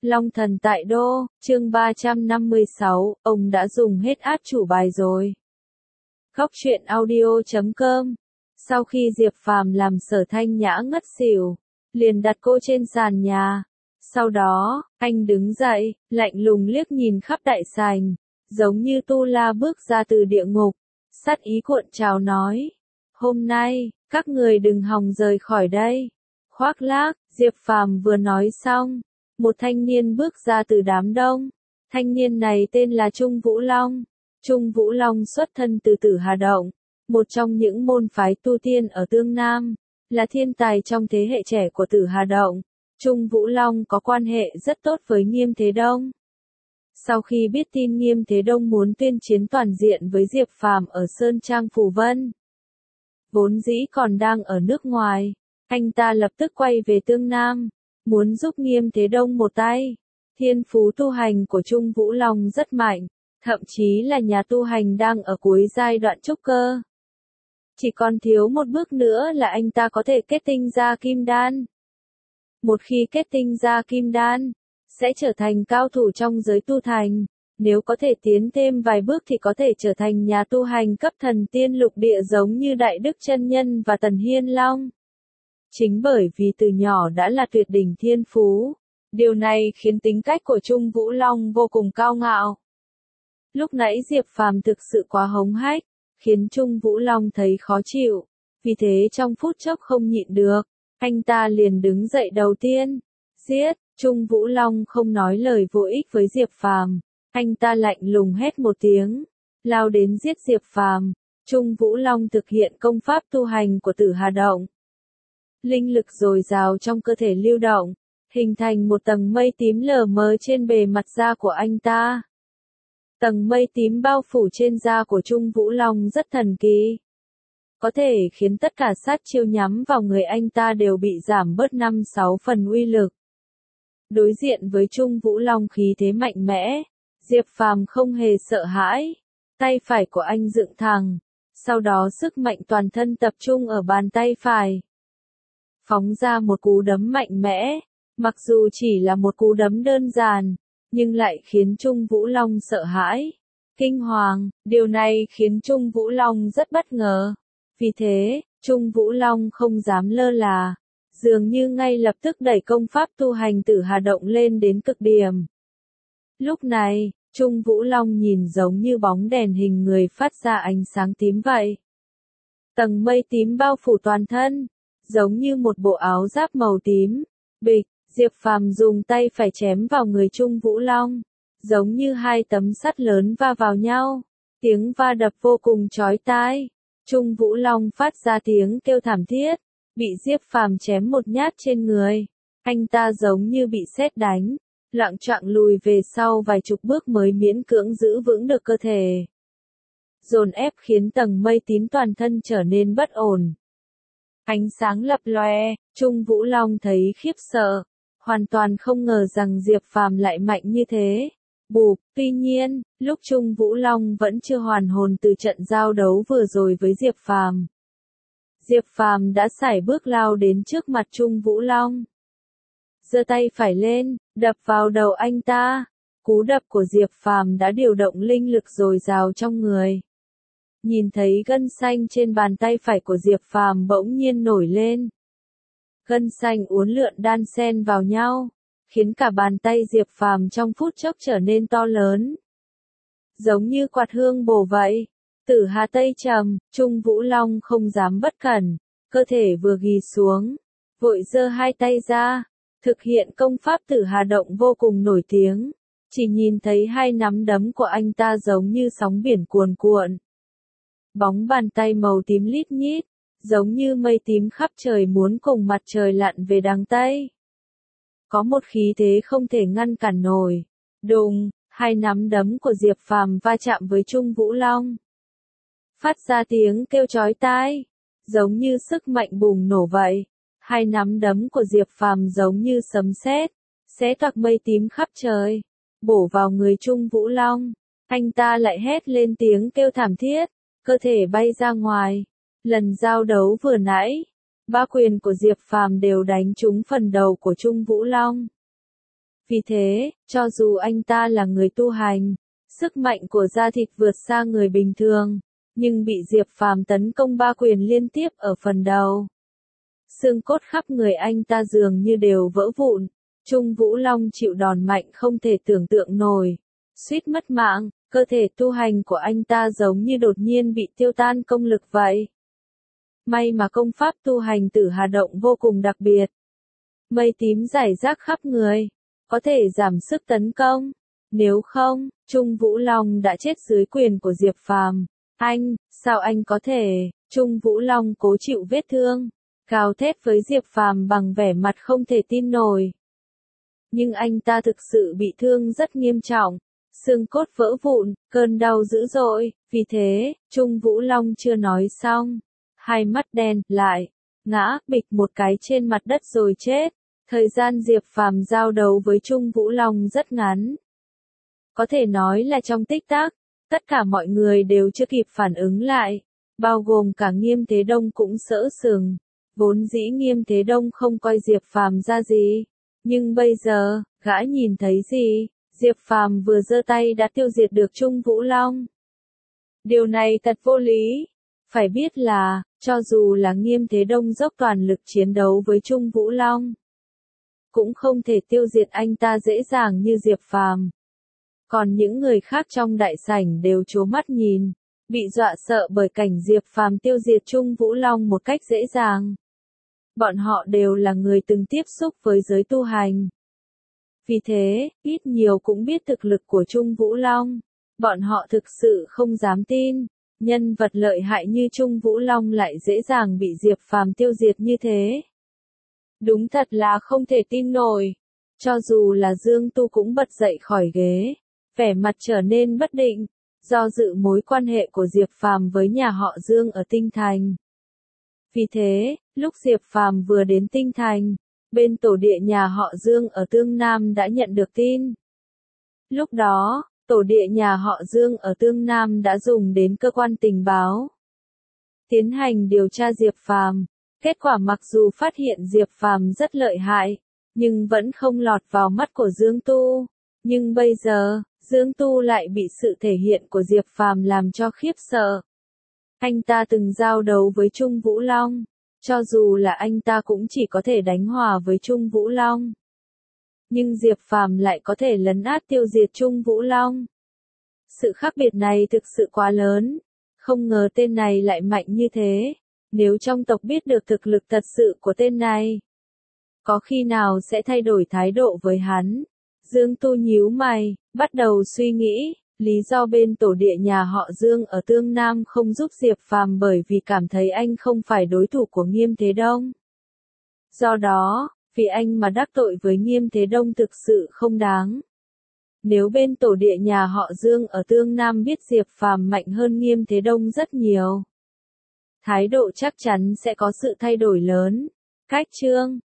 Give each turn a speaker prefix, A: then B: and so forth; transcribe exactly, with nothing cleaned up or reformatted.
A: Long thần tại đô, chương ba trăm năm mươi sáu, ông đã dùng hết át chủ bài rồi. Góc truyện audio chấm com. Sau khi Diệp Phàm làm Sở Thanh Nhã ngất xỉu, liền đặt cô trên sàn nhà. Sau đó, anh đứng dậy, lạnh lùng liếc nhìn khắp đại sảnh, giống như Tu La bước ra từ địa ngục, sát ý cuộn trào nói: "Hôm nay, các người đừng hòng rời khỏi đây." Khoác lác, Diệp Phàm vừa nói xong, một thanh niên bước ra từ đám đông. Thanh niên này tên là Trung Vũ Long. Trung Vũ Long xuất thân từ Tử Hà Động, một trong những môn phái tu tiên ở Tương Nam, là thiên tài trong thế hệ trẻ của Tử Hà Động. Trung Vũ Long có quan hệ rất tốt với Nghiêm Thế Đông. Sau khi biết tin Nghiêm Thế Đông muốn tuyên chiến toàn diện với Diệp Phàm ở Sơn Trang Phù Vân, vốn dĩ còn đang ở nước ngoài, anh ta lập tức quay về Tương Nam, muốn giúp Nghiêm Thế Đông một tay. Thiên phú tu hành của Trung Vũ Long rất mạnh, thậm chí là nhà tu hành đang ở cuối giai đoạn trúc cơ. Chỉ còn thiếu một bước nữa là anh ta có thể kết tinh ra kim đan. Một khi kết tinh ra kim đan, sẽ trở thành cao thủ trong giới tu thành. Nếu có thể tiến thêm vài bước thì có thể trở thành nhà tu hành cấp thần tiên lục địa giống như Đại Đức Chân Nhân và Tần Hiên Long. Chính bởi vì từ nhỏ đã là tuyệt đỉnh thiên phú, điều này khiến tính cách của Trung Vũ Long vô cùng cao ngạo. Lúc nãy Diệp Phàm thực sự quá hống hách, khiến Trung Vũ Long thấy khó chịu, vì thế trong phút chốc không nhịn được, anh ta liền đứng dậy đầu tiên. Giết! Trung Vũ Long không nói lời vô ích với Diệp Phàm, anh ta lạnh lùng hét một tiếng, lao đến giết Diệp Phàm. Trung Vũ Long thực hiện công pháp tu hành của Tử Hà Động. Linh lực dồi dào trong cơ thể lưu động, hình thành một tầng mây tím lờ mờ trên bề mặt da của anh ta. Tầng mây tím bao phủ trên da của Trung Vũ Long rất thần kỳ, có thể khiến tất cả sát chiêu nhắm vào người anh ta đều bị giảm bớt năm sáu phần uy lực. Đối diện với Trung Vũ Long khí thế mạnh mẽ, Diệp Phàm không hề sợ hãi, tay phải của anh dựng thẳng, sau đó sức mạnh toàn thân tập trung ở bàn tay phải, phóng ra một cú đấm mạnh mẽ. Mặc dù chỉ là một cú đấm đơn giản, nhưng lại khiến Trung Vũ Long sợ hãi, kinh hoàng. Điều này khiến Trung Vũ Long rất bất ngờ. Vì thế, Trung Vũ Long không dám lơ là, dường như ngay lập tức đẩy công pháp tu hành Tử Hà Động lên đến cực điểm. Lúc này, Trung Vũ Long nhìn giống như bóng đèn hình người phát ra ánh sáng tím vậy. Tầng mây tím bao phủ toàn thân, giống như một bộ áo giáp màu tím. Bịch! Diệp Phàm dùng tay phải chém vào người Trung Vũ Long, giống như hai tấm sắt lớn va vào nhau. Tiếng va đập vô cùng chói tai. Trung Vũ Long phát ra tiếng kêu thảm thiết, bị Diệp Phàm chém một nhát trên người. Anh ta giống như bị sét đánh, loạng choạng lùi về sau vài chục bước mới miễn cưỡng giữ vững được cơ thể. Dồn ép khiến tầng mây tím toàn thân trở nên bất ổn. Ánh sáng lập lòe, Trung Vũ Long thấy khiếp sợ, hoàn toàn không ngờ rằng Diệp Phàm lại mạnh như thế. Bụp! Tuy nhiên, lúc Trung Vũ Long vẫn chưa hoàn hồn từ trận giao đấu vừa rồi với Diệp Phàm, Diệp Phàm đã sải bước lao đến trước mặt Trung Vũ Long, giơ tay phải lên, đập vào đầu anh ta. Cú đập của Diệp Phàm đã điều động linh lực dồi dào trong người. Nhìn thấy gân xanh trên bàn tay phải của Diệp Phàm bỗng nhiên nổi lên. Gân xanh uốn lượn đan xen vào nhau, khiến cả bàn tay Diệp Phàm trong phút chốc trở nên to lớn, giống như quạt hương bổ vậy. Tử Hà Tây trầm, Trung Vũ Long không dám bất cẩn, cơ thể vừa ghi xuống, vội giơ hai tay ra, thực hiện công pháp Tử Hà Động vô cùng nổi tiếng. Chỉ nhìn thấy hai nắm đấm của anh ta giống như sóng biển cuồn cuộn. Bóng bàn tay màu tím lít nhít, giống như mây tím khắp trời muốn cùng mặt trời lặn về đằng Tây. Có một khí thế không thể ngăn cản nổi. Đùng! Hai nắm đấm của Diệp Phàm va chạm với Trung Vũ Long, phát ra tiếng kêu chói tai, giống như sức mạnh bùng nổ vậy. Hai nắm đấm của Diệp Phàm giống như sấm sét, xé toạc mây tím khắp trời, bổ vào người Trung Vũ Long. Anh ta lại hét lên tiếng kêu thảm thiết, cơ thể bay ra ngoài. Lần giao đấu vừa nãy, ba quyền của Diệp Phàm đều đánh trúng phần đầu của Trung Vũ Long. Vì thế, cho dù anh ta là người tu hành, sức mạnh của da thịt vượt xa người bình thường, nhưng bị Diệp Phàm tấn công ba quyền liên tiếp ở phần đầu. Xương cốt khắp người anh ta dường như đều vỡ vụn. Trung Vũ Long chịu đòn mạnh không thể tưởng tượng nổi, suýt mất mạng, cơ thể tu hành của anh ta giống như đột nhiên bị tiêu tan công lực vậy. May mà công pháp tu hành Tử Hà Động vô cùng đặc biệt. Mây tím rải rác khắp người, có thể giảm sức tấn công. Nếu không, Trung Vũ Long đã chết dưới quyền của Diệp Phàm. Anh, sao anh có thể? Trung Vũ Long cố chịu vết thương, gào thét với Diệp Phàm bằng vẻ mặt không thể tin nổi. Nhưng anh ta thực sự bị thương rất nghiêm trọng, xương cốt vỡ vụn, cơn đau dữ dội, vì thế, Trung Vũ Long chưa nói xong, hai mắt đen lại, ngã bịch một cái trên mặt đất rồi chết. Thời gian Diệp Phàm giao đấu với Trung Vũ Long rất ngắn. Có thể nói là trong tích tắc, tất cả mọi người đều chưa kịp phản ứng lại, bao gồm cả Nghiêm Thế Đông cũng sỡ sừng. Vốn dĩ Nghiêm Thế Đông không coi Diệp Phàm ra gì, nhưng bây giờ, gã nhìn thấy gì? Diệp Phàm vừa giơ tay đã tiêu diệt được Trung Vũ Long. Điều này thật vô lý. Phải biết là, cho dù là Nghiêm Thế Đông dốc toàn lực chiến đấu với Trung Vũ Long, cũng không thể tiêu diệt anh ta dễ dàng như Diệp Phàm. Còn những người khác trong đại sảnh đều trố mắt nhìn, bị dọa sợ bởi cảnh Diệp Phàm tiêu diệt Trung Vũ Long một cách dễ dàng. Bọn họ đều là người từng tiếp xúc với giới tu hành. Vì thế, ít nhiều cũng biết thực lực của Trung Vũ Long. Bọn họ thực sự không dám tin, nhân vật lợi hại như Trung Vũ Long lại dễ dàng bị Diệp Phàm tiêu diệt như thế. Đúng thật là không thể tin nổi. Cho dù là Dương Tu cũng bật dậy khỏi ghế, vẻ mặt trở nên bất định, do dự mối quan hệ của Diệp Phàm với nhà họ Dương ở Tinh Thành. Vì thế, lúc Diệp Phàm vừa đến Tinh Thành, bên tổ địa nhà họ Dương ở Tương Nam đã nhận được tin. Lúc đó, tổ địa nhà họ Dương ở Tương Nam đã dùng đến cơ quan tình báo, tiến hành điều tra Diệp Phàm. Kết quả mặc dù phát hiện Diệp Phàm rất lợi hại, nhưng vẫn không lọt vào mắt của Dương Tu. Nhưng bây giờ, Dương Tu lại bị sự thể hiện của Diệp Phàm làm cho khiếp sợ. Anh ta từng giao đấu với Trung Vũ Long, cho dù là anh ta cũng chỉ có thể đánh hòa với Trung Vũ Long. Nhưng Diệp Phàm lại có thể lấn át tiêu diệt Trung Vũ Long. Sự khác biệt này thực sự quá lớn, không ngờ tên này lại mạnh như thế. Nếu trong tộc biết được thực lực thật sự của tên này, có khi nào sẽ thay đổi thái độ với hắn? Dương Tu nhíu mày, bắt đầu suy nghĩ, lý do bên tổ địa nhà họ Dương ở Tương Nam không giúp Diệp Phàm bởi vì cảm thấy anh không phải đối thủ của Nghiêm Thế Đông. Do đó, vì anh mà đắc tội với Nghiêm Thế Đông thực sự không đáng. Nếu bên tổ địa nhà họ Dương ở Tương Nam biết Diệp Phàm mạnh hơn Nghiêm Thế Đông rất nhiều, thái độ chắc chắn sẽ có sự thay đổi lớn. Cách chương